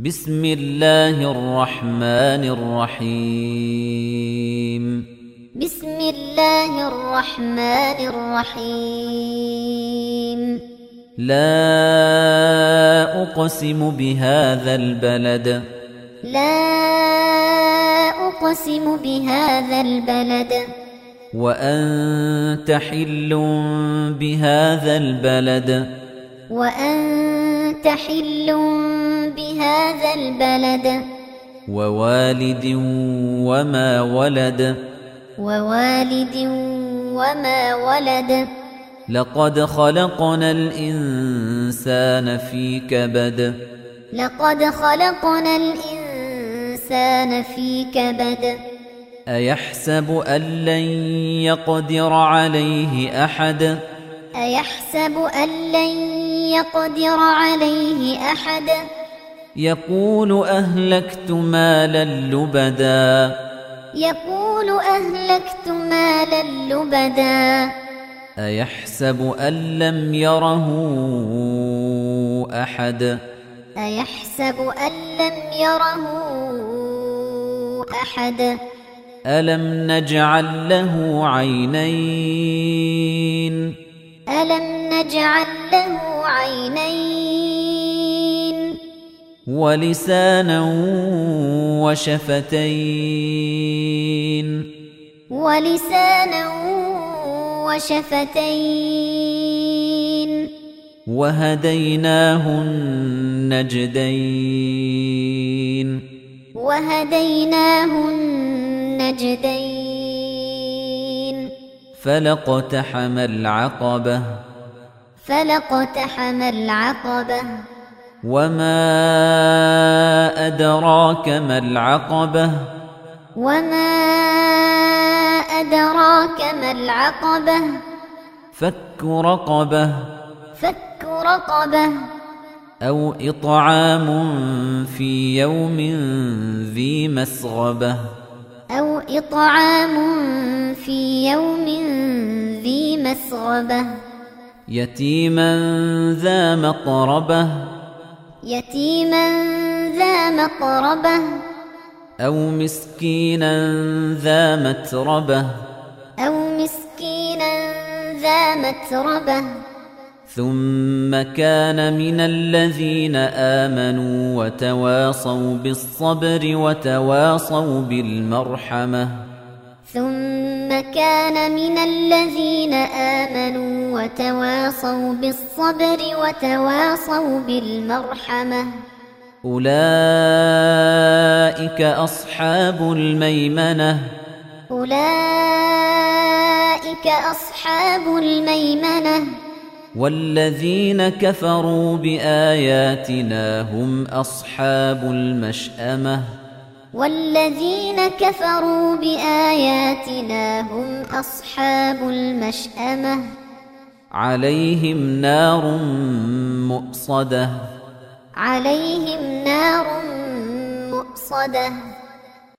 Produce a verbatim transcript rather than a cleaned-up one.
بسم الله الرحمن الرحيم بسم الله الرحمن الرحيم لا أقسم بهذا البلد لا أقسم بهذا البلد وأنت حل بهذا البلد وأنت حل بهذا البلد ووالد وما ولد ووالد وما ولد لقد خلقنا الإنسان في كبد لقد خلقنا الإنسان في كبد أيحسب أن لن يقدر عليه أحد أيحسب أن لن يقدر عليه أحد يقول أهلكت مالا لبدا يقول أهلكت مالا لبدا أيحسب أن لم يره أحد أيحسب أن لم يره أحد ألم نجعل له عينين ألم نجعل له عينين ولسانا وشفتين ولسانا وشفتين وهديناه النجدين وهديناه النجدين فلاقتحم العقبة فلاقتحم العقبة وما أدراك ما العقبة وما أدراك ما العقبة فك رقبة فك رقبة أو إطعام في يوم ذي مسغبة أو إطعام في يوم ذي مسغبة يتيما ذا مقربة يتيما ذا مقربة أو مسكينا ذا متربة أو مسكينا ذا متربة ثم كان من الذين آمنوا وتواصوا بالصبر وتواصوا بالمرحمة ثم كان من الذين آمنوا وتواصوا بالصبر وتواصوا بالمرحمة أولئك أصحاب الميمنة أولئك أصحاب الميمنة والذين كفروا بآياتنا هم أصحاب المشأمة والذين كفروا بآياتنا هم أصحاب المشأمة عليهم نار مؤصدة عليهم نار مؤصدة